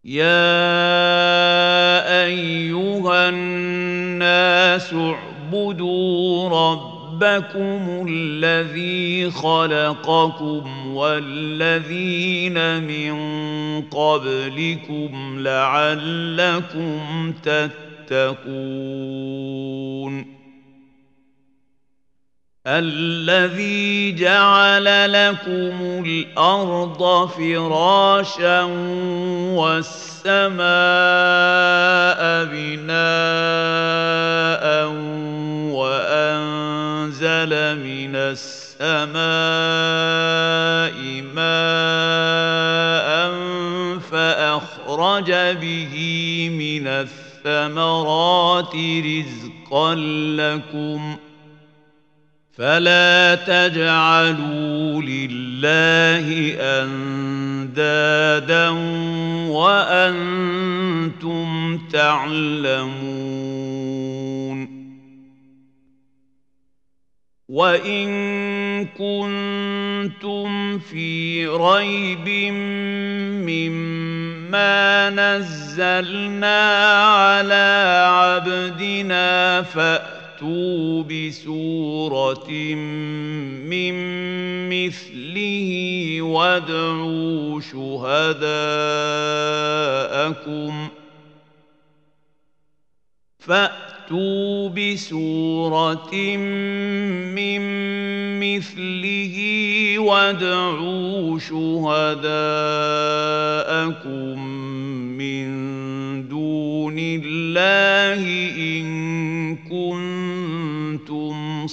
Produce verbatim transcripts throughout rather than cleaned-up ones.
يا أيها الناس اعبدوا ربكم الذي خلقكم والذين من قبلكم لعلكم تتقون الذي جعل لكم الأرض فراشا والسماء بناء وأنزل من السماء ماء فأخرج به من الثمرات رزقا لكم فلا تجعلوا لله أندادا وأنتم تعلمون وإن كنتم في ريب مما نزلنا على عبدنا فأتوا فأتوا بسورة من مثله وادعوا شهداءكم فأتوا بسورة من مثله وادعوا شهداءكم من دون الله إن كنتم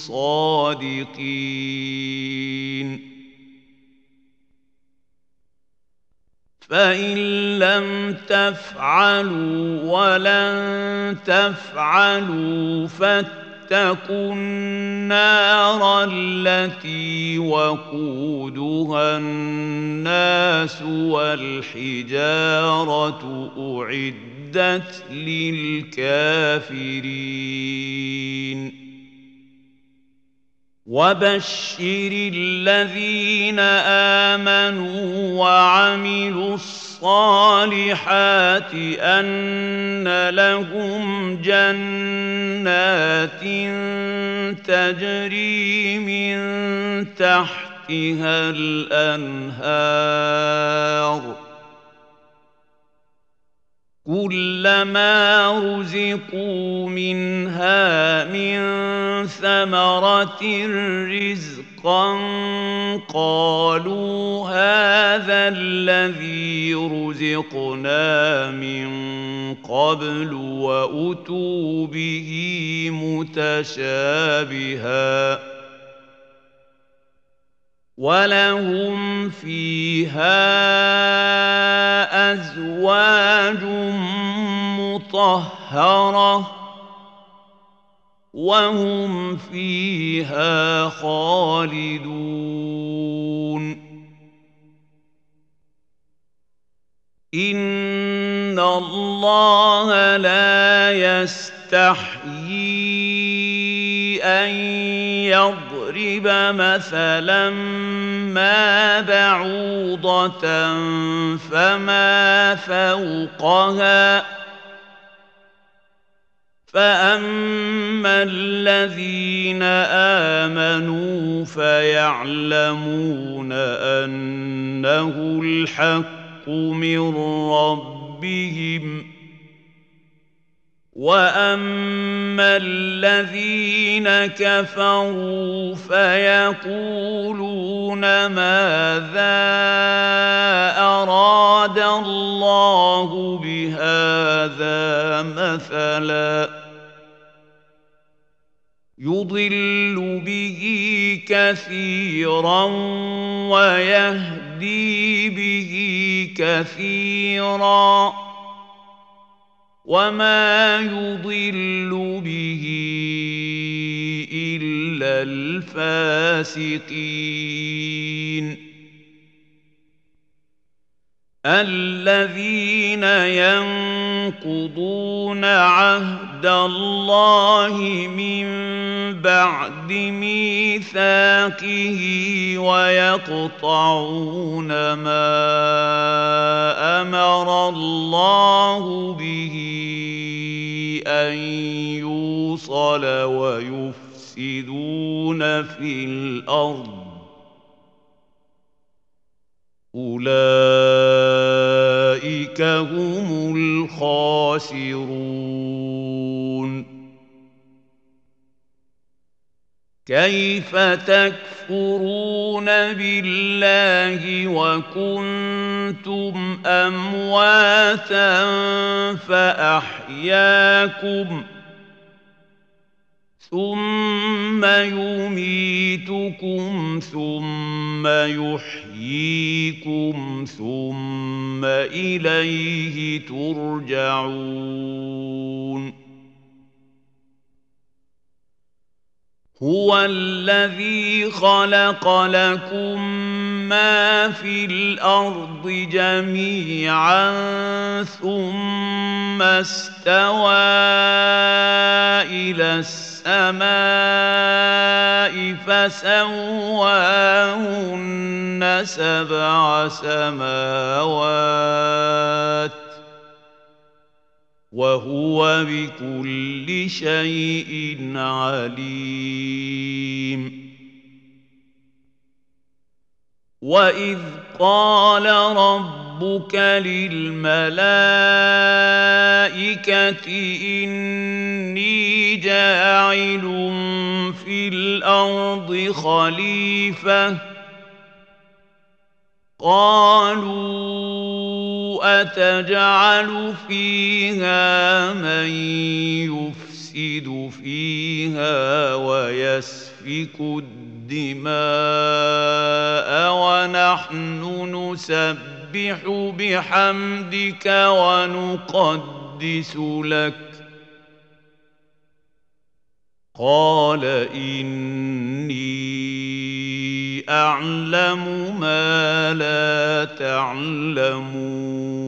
صادقين فإن لم تفعلوا ولن تفعلوا فاتقوا النار التي وقودها الناس والحجارة أعدت للكافرين وبشر الذين آمنوا وعملوا الصالحات أن لهم جنات تجري من تحتها الأنهار كلما رزقوا منها من ثمرة رزقا قالوا هذا الذي رزقنا من قبل وأتوا به متشابها ولهم فيها أزواج مطهرة وهم فيها خالدون إن الله لا يستحيي أن يضرب مثلا ما بعوضة فما فوقها فأما الذين آمنوا فيعلمون أنه الحق من ربهم وأما الذين كفروا فيقولون ماذا أراد الله بهذا مثلا يضل به كثيرا ويهدي به كثيرا وما يضل به إلا الفاسقين الذين ينقضون عهد الله من بعد ميثاقه ويقطعون ما أمر الله به أن يوصل ويفسدون في الأرض أولئك هم الخاسرون. كيف تكفرون بالله وكنتم أمواتا فأحياكم ثم يميتكم ثم يحييكم ثم إليه ترجعون. هو الذي خلق لكم ما في الأرض جميعا ثم استوى إلى السماء فسواهن سبع سماوات وهو بكل شيء عليم. وإذ قال ربك للملائكة إني جاعل في الأرض خليفة قالوا أتجعل فيها من يفسد فيها ويسفك الدماء ونحن نسبح بحمدك ونقدس لك قال إني أعلم ما لا تعلمون.